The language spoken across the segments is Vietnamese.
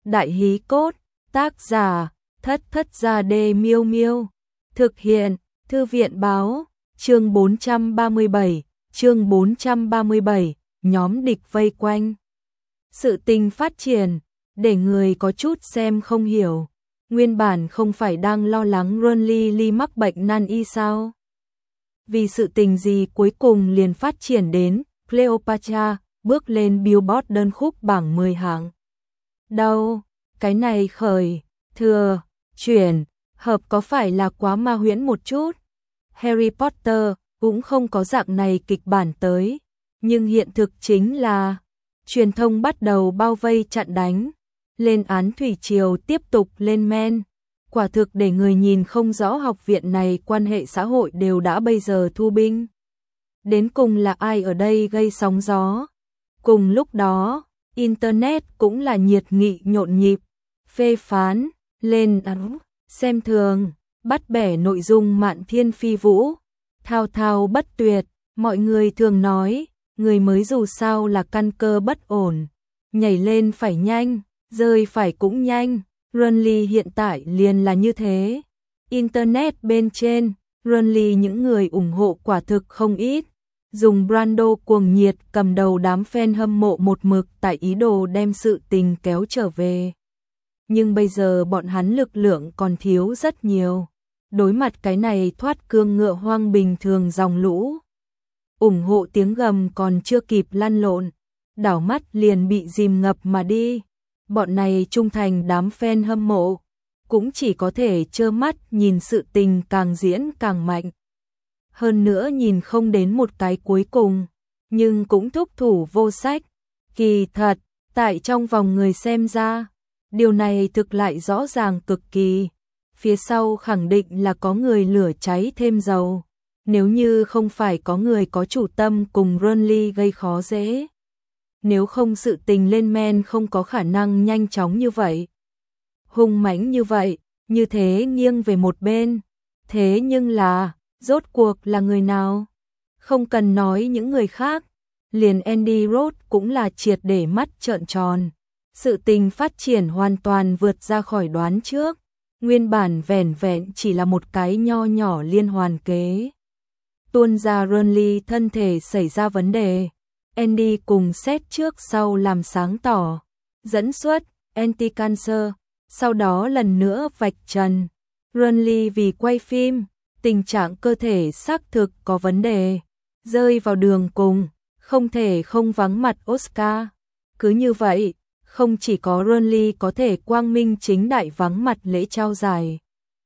Đại hí cốt, tác giả, Thất Thất Gia Đê Miêu Miêu. Thực hiện, Thư viện báo, chương 437, nhóm địch vây quanh. Sự tình phát triển, để người có chút xem không hiểu. Nguyên bản không phải đang lo lắng Ronly mắc bệnh nan y sao? Vì sự tình gì cuối cùng liền phát triển đến Cleopatra bước lên Billboard đơn khúc bảng 10 hạng. Đâu, cái này khởi, thừa, chuyển, hợp có phải là quá ma huyễn một chút? Harry Potter cũng không có dạng này kịch bản tới, nhưng hiện thực chính là truyền thông bắt đầu bao vây chặn đánh, lên án thủy triều tiếp tục lên men. Quả thực để người nhìn không rõ học viện này quan hệ xã hội đều đã bây giờ thu binh. Đến cùng là ai ở đây gây sóng gió? Cùng lúc đó, Internet cũng là nhiệt nghị nhộn nhịp, phê phán, lên án, xem thường, bắt bẻ nội dung mạn thiên phi vũ, thao thao bất tuyệt. Mọi người thường nói, người mới dù sao là căn cơ bất ổn, nhảy lên phải nhanh, rơi phải cũng nhanh. Ronly hiện tại liền là như thế. Internet bên trên, Ronly những người ủng hộ quả thực không ít. Dùng Brando cuồng nhiệt cầm đầu đám fan hâm mộ một mực tại ý đồ đem sự tình kéo trở về. Nhưng bây giờ bọn hắn lực lượng còn thiếu rất nhiều. Đối mặt cái này thoát cương ngựa hoang bình thường dòng lũ. Ủng hộ tiếng gầm còn chưa kịp lăn lộn, đảo mắt liền bị dìm ngập mà đi. Bọn này trung thành đám fan hâm mộ, cũng chỉ có thể trơ mắt nhìn sự tình càng diễn càng mạnh. Hơn nữa nhìn không đến một cái cuối cùng, nhưng cũng thúc thủ vô sách. Kỳ thật, tại trong vòng người xem ra, điều này thực lại rõ ràng cực kỳ. Phía sau khẳng định là có người lửa cháy thêm dầu. Nếu như không phải có người có chủ tâm cùng Ronly gây khó dễ. Nếu không sự tình lên men không có khả năng nhanh chóng như vậy. Hung mãnh như vậy, như thế nghiêng về một bên. Thế nhưng là, rốt cuộc là người nào? Không cần nói những người khác, liền Andy Roth cũng là triệt để mắt trợn tròn. Sự tình phát triển hoàn toàn vượt ra khỏi đoán trước. Nguyên bản vẻn vẹn chỉ là một cái nho nhỏ liên hoàn kế. Tuôn ra Ronly thân thể xảy ra vấn đề. Andy cùng Seth trước sau làm sáng tỏ, dẫn xuất, anti-cancer, sau đó lần nữa vạch trần. Ronly vì quay phim, tình trạng cơ thể xác thực có vấn đề, rơi vào đường cùng, không thể không vắng mặt Oscar. Cứ như vậy, không chỉ có Ronly có thể quang minh chính đại vắng mặt lễ trao giải.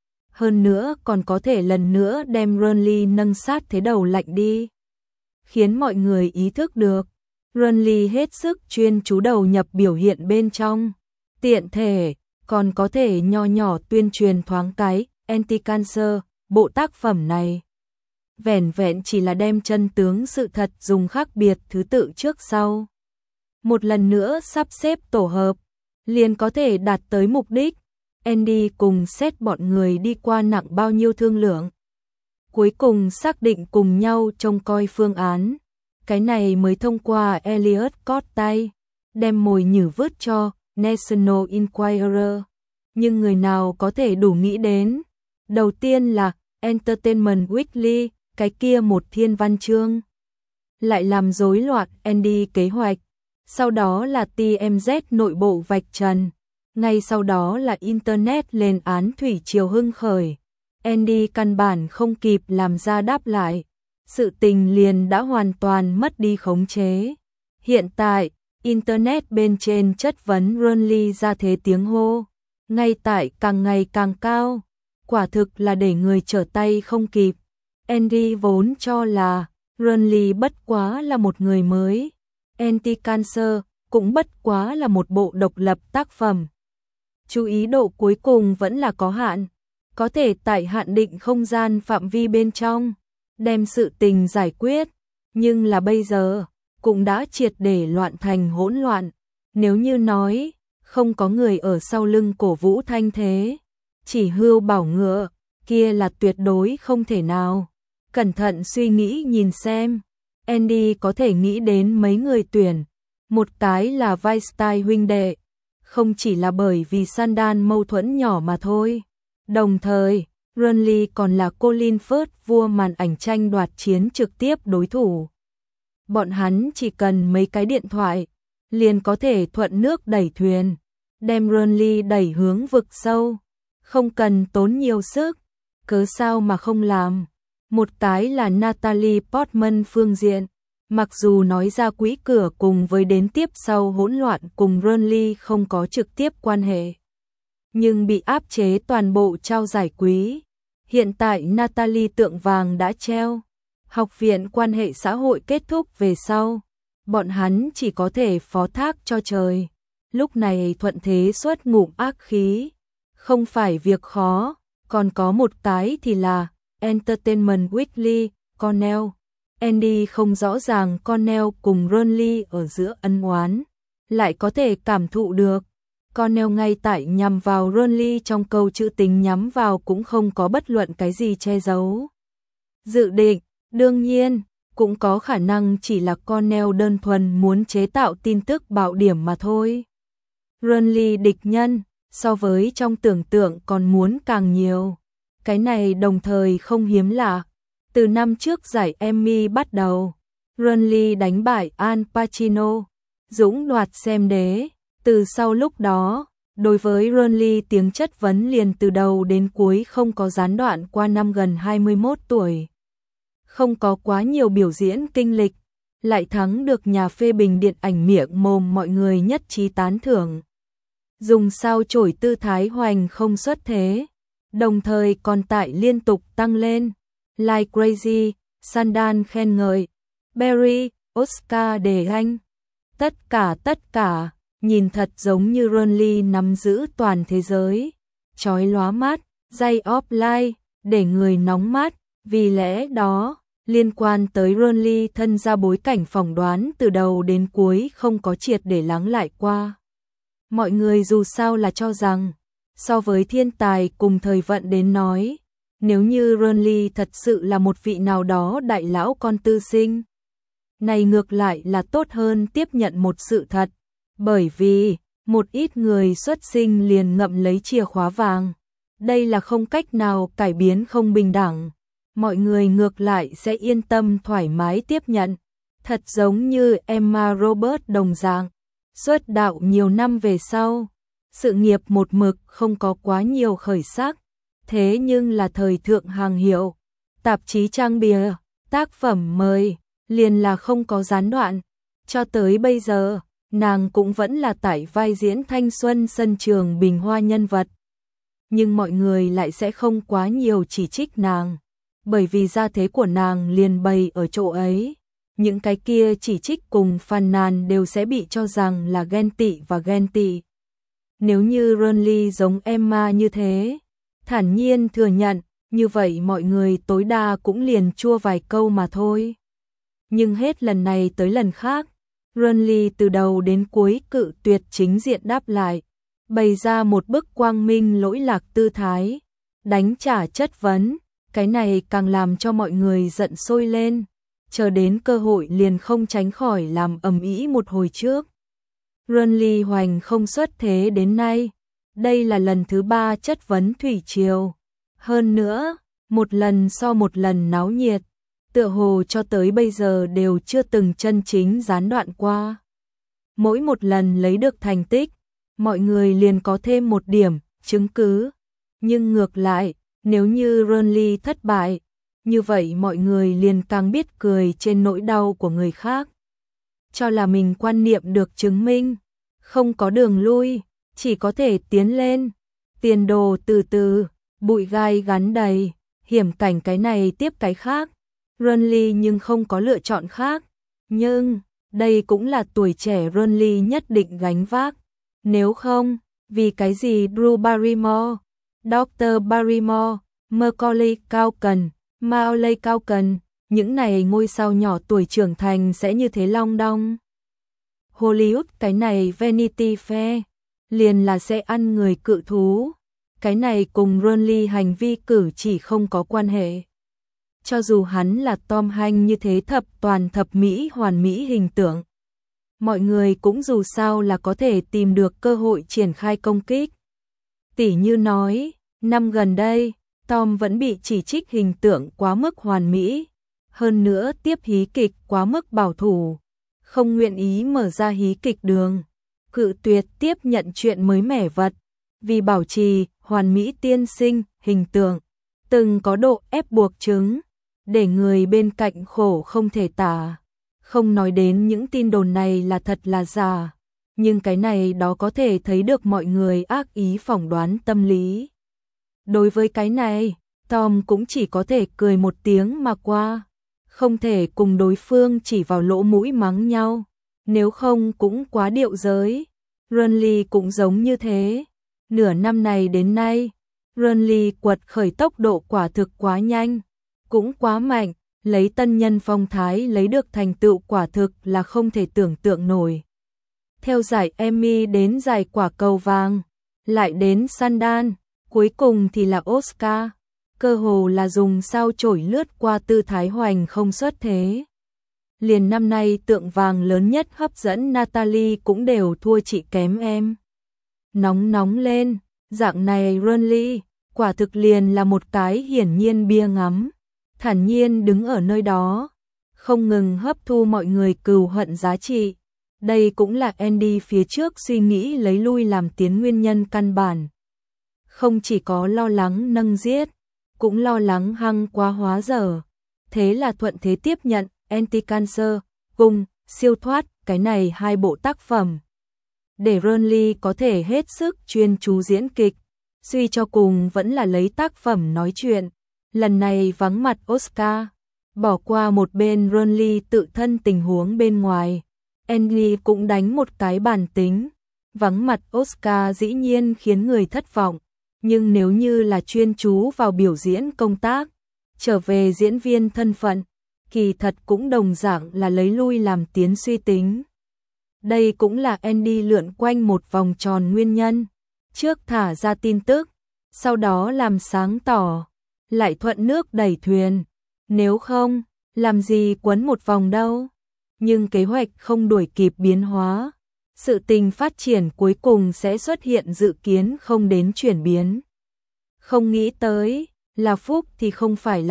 Hơn nữa còn có thể lần nữa đem Ronly nâng sát thế đầu lạnh đi. Khiến mọi người ý thức được, Ronly hết sức chuyên chú đầu nhập biểu hiện bên trong. Tiện thể, còn có thể nho nhỏ tuyên truyền thoáng cái, anti-cancer, bộ tác phẩm này. Vẻn vẹn chỉ là đem chân tướng sự thật dùng khác biệt thứ tự trước sau. Một lần nữa sắp xếp tổ hợp, liền có thể đạt tới mục đích. Andy cùng Seth bọn người đi qua nặng bao nhiêu thương lượng. Cuối cùng xác định cùng nhau trông coi phương án. Cái này mới thông qua Elliot Scott tay, đem mồi nhử vứt cho National Enquirer. Nhưng người nào có thể đủ nghĩ đến? Đầu tiên là Entertainment Weekly, cái kia một thiên văn chương. Lại làm rối loạn Andy kế hoạch. Sau đó là TMZ nội bộ vạch trần. Ngay sau đó là Internet lên án thủy triều hưng khởi. Andy căn bản không kịp làm ra đáp lại. Sự tình liền đã hoàn toàn mất đi khống chế. Hiện tại, Internet bên trên chất vấn Ronly ra thế tiếng hô. Ngay tại càng ngày càng cao. Quả thực là để người trở tay không kịp. Andy vốn cho là Ronly bất quá là một người mới. Anti-cancer cũng bất quá là một bộ độc lập tác phẩm. Chú ý độ cuối cùng vẫn là có hạn. Có thể tại hạn định không gian phạm vi bên trong. Đem sự tình giải quyết, nhưng là bây giờ, cũng đã triệt để loạn thành hỗn loạn. Nếu như nói, không có người ở sau lưng cổ vũ thanh thế, chỉ hươu bảo ngựa, kia là tuyệt đối không thể nào. Cẩn thận suy nghĩ nhìn xem, Andy có thể nghĩ đến mấy người tuyển, một cái là Weinstein huynh đệ, không chỉ là bởi vì Sandal mâu thuẫn nhỏ mà thôi. Đồng thời, Renly còn là Colin Firth, vua màn ảnh tranh đoạt chiến trực tiếp đối thủ. Bọn hắn chỉ cần mấy cái điện thoại, liền có thể thuận nước đẩy thuyền, đem Renly đẩy hướng vực sâu, không cần tốn nhiều sức, cớ sao mà không làm. Một cái là Natalie Portman phương diện, mặc dù nói ra quỹ cửa cùng với đến tiếp sau hỗn loạn cùng Renly không có trực tiếp quan hệ, nhưng bị áp chế toàn bộ trao giải quý. Hiện tại Natalie tượng vàng đã treo, học viện quan hệ xã hội kết thúc về sau, bọn hắn chỉ có thể phó thác cho trời. Lúc này thuận thế xuất ngụm ác khí, không phải việc khó, còn có một cái thì là Entertainment Weekly, Cornell. Andy không rõ ràng Cornell cùng Renly ở giữa ân oán, lại có thể cảm thụ được. Cornell ngay tại nhằm vào Renly trong câu chữ tình nhắm vào cũng không có bất luận cái gì che giấu. Dự định, đương nhiên, cũng có khả năng chỉ là Cornell đơn thuần muốn chế tạo tin tức bạo điểm mà thôi. Renly địch nhân, so với trong tưởng tượng còn muốn càng nhiều. Cái này đồng thời không hiếm lạ. Từ năm trước giải Emmy bắt đầu, Renly đánh bại Al Pacino, dũng đoạt xem đế. Từ sau lúc đó, đối với Renly tiếng chất vấn liền từ đầu đến cuối không có gián đoạn qua năm gần 21 tuổi. Không có quá nhiều biểu diễn kinh lịch, lại thắng được nhà phê bình điện ảnh miệng mồm mọi người nhất trí tán thưởng. Dùng sao chổi tư thái hoành không xuất thế, đồng thời còn tại liên tục tăng lên. Like Crazy, Sandal khen ngợi, Barry, Oscar đề anh. Tất cả, nhìn thật giống như Renly nắm giữ toàn thế giới. Chói lóa mắt, day of light, để người nóng mắt. Vì lẽ đó, liên quan tới Renly thân ra bối cảnh phỏng đoán từ đầu đến cuối không có triệt để lắng lại qua. Mọi người dù sao là cho rằng, so với thiên tài cùng thời vận đến nói, nếu như Renly thật sự là một vị nào đó đại lão con tư sinh, này ngược lại là tốt hơn tiếp nhận một sự thật, bởi vì một ít người xuất sinh liền ngậm lấy chìa khóa vàng. Đây là không cách nào cải biến không bình đẳng. Mọi người ngược lại sẽ yên tâm thoải mái tiếp nhận. Thật giống như Emma Roberts đồng dạng, xuất đạo nhiều năm về sau, sự nghiệp một mực không có quá nhiều khởi sắc, thế nhưng là thời thượng hàng hiệu, tạp chí trang bìa, tác phẩm mời, liền là không có gián đoạn. Cho tới bây giờ, nàng cũng vẫn là tại vai diễn thanh xuân sân trường bình hoa nhân vật. Nhưng mọi người lại sẽ không quá nhiều chỉ trích nàng, bởi vì gia thế của nàng liền bày ở chỗ ấy. Những cái kia chỉ trích cùng phàn nàn đều sẽ bị cho rằng là ghen tị và ghen tị. Nếu như Renly giống Emma như thế, thản nhiên thừa nhận, như vậy mọi người tối đa cũng liền chua vài câu mà thôi. Nhưng hết lần này tới lần khác, Renly từ đầu đến cuối cự tuyệt chính diện đáp lại, bày ra một bức quang minh lỗi lạc tư thái, đánh trả chất vấn, cái này càng làm cho mọi người giận sôi lên, chờ đến cơ hội liền không tránh khỏi làm ầm ĩ một hồi trước. Renly hoành không xuất thế đến nay, đây là lần thứ 3 chất vấn thủy triều, hơn nữa, một lần so một lần náo nhiệt, tựa hồ cho tới bây giờ đều chưa từng chân chính gián đoạn qua. Mỗi một lần lấy được thành tích, mọi người liền có thêm một điểm chứng cứ, nhưng ngược lại, nếu như Renly thất bại, như vậy mọi người liền càng biết cười trên nỗi đau của người khác. Cho là mình quan niệm được chứng minh, không có đường lui, chỉ có thể tiến lên, tiền đồ từ từ, bụi gai gắn đầy, hiểm cảnh cái này tiếp cái khác. Renly nhưng không có lựa chọn khác, nhưng đây cũng là tuổi trẻ Renly nhất định gánh vác. Nếu không, vì cái gì Drew Barrymore, Dr. Barrymore, Macaulay Culkin, Macaulay Culkin, những này ngôi sao nhỏ tuổi trưởng thành sẽ như thế long đong. Hollywood cái này Vanity Fair, liền là sẽ ăn người cự thú. Cái này cùng Renly hành vi cử chỉ không có quan hệ. Cho dù hắn là Tom Hanks như thế thập toàn thập mỹ hoàn mỹ hình tượng, mọi người cũng dù sao là có thể tìm được cơ hội triển khai công kích. Tỉ như nói, năm gần đây, Tom vẫn bị chỉ trích hình tượng quá mức hoàn mỹ, hơn nữa tiếp hí kịch quá mức bảo thủ, không nguyện ý mở ra hí kịch đường, cự tuyệt tiếp nhận chuyện mới mẻ vật, vì bảo trì hoàn mỹ tiên sinh hình tượng, từng có độ ép buộc chứng, để người bên cạnh khổ không thể tả. Không nói đến những tin đồn này là thật là giả, nhưng cái này đó có thể thấy được mọi người ác ý phỏng đoán tâm lý. Đối với cái này, Tom cũng chỉ có thể cười một tiếng mà qua, không thể cùng đối phương chỉ vào lỗ mũi mắng nhau, nếu không cũng quá điệu giới. Renly cũng giống như thế, nửa năm này đến nay, Renly quật khởi tốc độ quả thực quá nhanh, cũng quá mạnh, lấy tân nhân phong thái lấy được thành tựu quả thực là không thể tưởng tượng nổi. Theo giải Emmy đến giải quả cầu vàng, lại đến Sundance, cuối cùng thì là Oscar, cơ hồ là dùng sao chổi lướt qua tư thái hoành không xuất thế. Liền năm nay tượng vàng lớn nhất hấp dẫn Natalie cũng đều thua chị kém em. Nóng lên, dạng này Renly, quả thực liền là một cái hiển nhiên bia ngắm, thản nhiên đứng ở nơi đó, không ngừng hấp thu mọi người cừu hận giá trị. Đây cũng là Andy phía trước suy nghĩ lấy lui làm tiến nguyên nhân căn bản. Không chỉ có lo lắng nâng giết, cũng lo lắng hăng quá hóa dở. Thế là thuận thế tiếp nhận Anti-Cancer, cùng siêu thoát cái này hai bộ tác phẩm. Để Renly có thể hết sức chuyên chú diễn kịch, suy cho cùng vẫn là lấy tác phẩm nói chuyện. Lần này vắng mặt Oscar, bỏ qua một bên Renly tự thân tình huống bên ngoài. Andy cũng đánh một cái bản tính, vắng mặt Oscar dĩ nhiên khiến người thất vọng, nhưng nếu như là chuyên chú vào biểu diễn công tác, trở về diễn viên thân phận, kỳ thật cũng đồng dạng là lấy lui làm tiến suy tính. Đây cũng là Andy lượn quanh một vòng tròn nguyên nhân, trước thả ra tin tức, sau đó làm sáng tỏ, lại thuận nước đẩy thuyền, nếu không, làm gì quấn một vòng đâu. Nhưng kế hoạch không đuổi kịp biến hóa, sự tình phát triển cuối cùng sẽ xuất hiện dự kiến không đến chuyển biến. Không nghĩ tới, là phúc thì không phải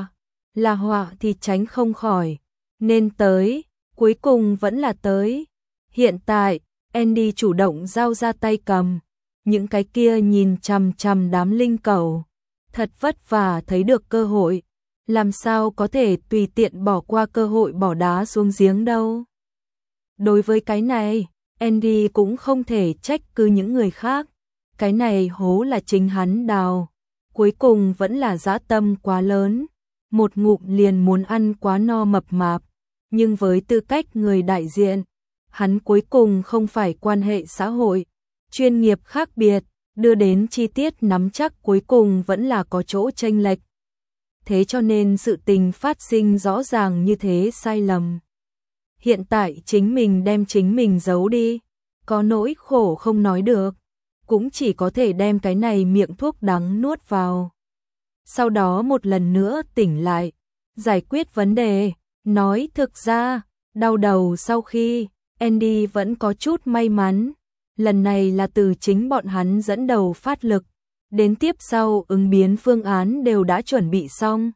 là họa thì tránh không khỏi, nên tới, cuối cùng vẫn là tới. Hiện tại, Andy chủ động giao ra tay cầm, những cái kia nhìn chằm chằm đám linh cẩu, thật vất vả thấy được cơ hội. Làm sao có thể tùy tiện bỏ qua cơ hội bỏ đá xuống giếng đâu. Đối với cái này, Andy cũng không thể trách cứ những người khác. Cái này hố là chính hắn đào. Cuối cùng vẫn là dã tâm quá lớn. Một ngụm liền muốn ăn quá no mập mạp. Nhưng với tư cách người đại diện, hắn cuối cùng không phải quan hệ xã hội. Chuyên nghiệp khác biệt, đưa đến chi tiết nắm chắc cuối cùng vẫn là có chỗ chênh lệch. Thế cho nên sự tình phát sinh rõ ràng như thế sai lầm. Hiện tại chính mình đem chính mình giấu đi, có nỗi khổ không nói được, cũng chỉ có thể đem cái này miệng thuốc đắng nuốt vào. Sau đó một lần nữa tỉnh lại, giải quyết vấn đề, nói thực ra, đau đầu sau khi, Andy vẫn có chút may mắn, lần này là từ chính bọn hắn dẫn đầu phát lực. Đến tiếp sau ứng biến phương án đều đã chuẩn bị xong.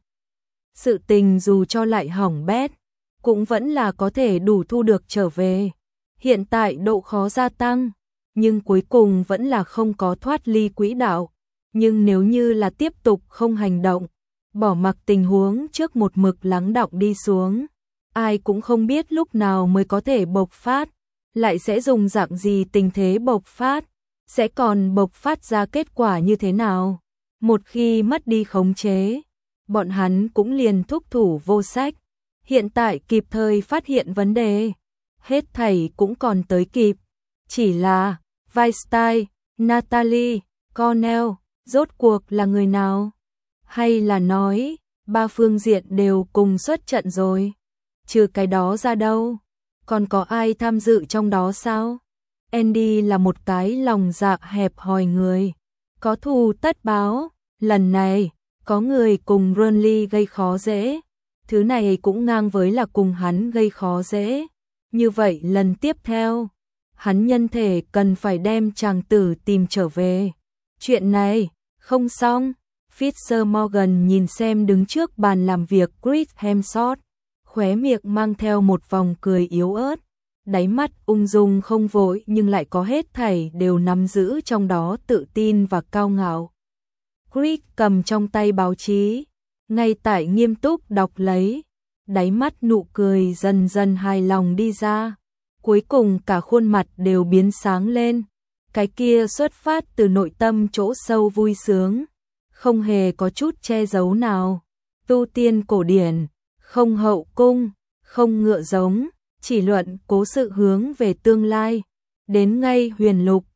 Sự tình dù cho lại hỏng bét, cũng vẫn là có thể đủ thu được trở về. Hiện tại độ khó gia tăng, nhưng cuối cùng vẫn là không có thoát ly quỹ đạo. Nhưng nếu như là tiếp tục không hành động, bỏ mặc tình huống trước một mực lắng đọng đi xuống, ai cũng không biết lúc nào mới có thể bộc phát, lại sẽ dùng dạng gì tình thế bộc phát. Sẽ còn bộc phát ra kết quả như thế nào? Một khi mất đi khống chế, bọn hắn cũng liền thúc thủ vô sách. Hiện tại kịp thời phát hiện vấn đề, hết thảy cũng còn tới kịp. Chỉ là, Weinstein, Natalie, Connell, rốt cuộc là người nào? Hay là nói, ba phương diện đều cùng xuất trận rồi? Trừ cái đó ra đâu? Còn có ai tham dự trong đó sao? Andy là một cái lòng dạ hẹp hòi người, có thù tất báo, lần này, có người cùng Renly gây khó dễ, thứ này cũng ngang với là cùng hắn gây khó dễ, Như vậy lần tiếp theo, hắn nhân thể cần phải đem chàng tử tìm trở về. Chuyện này, không xong. Fitzgerald nhìn xem đứng trước bàn làm việc Chris Hemsworth, khóe miệng mang theo một vòng cười yếu ớt, đáy mắt ung dung không vội nhưng lại có hết thảy đều nắm giữ trong đó tự tin và cao ngạo. Chris cầm trong tay báo chí, ngay tại nghiêm túc đọc lấy, đáy mắt nụ cười dần dần hài lòng đi ra, cuối cùng cả khuôn mặt đều biến sáng lên, cái kia xuất phát từ nội tâm chỗ sâu vui sướng, không hề có chút che giấu nào. Tu tiên cổ điển, không hậu cung, không ngựa giống, chỉ luận cố sự hướng về tương lai, đến ngay huyền lục,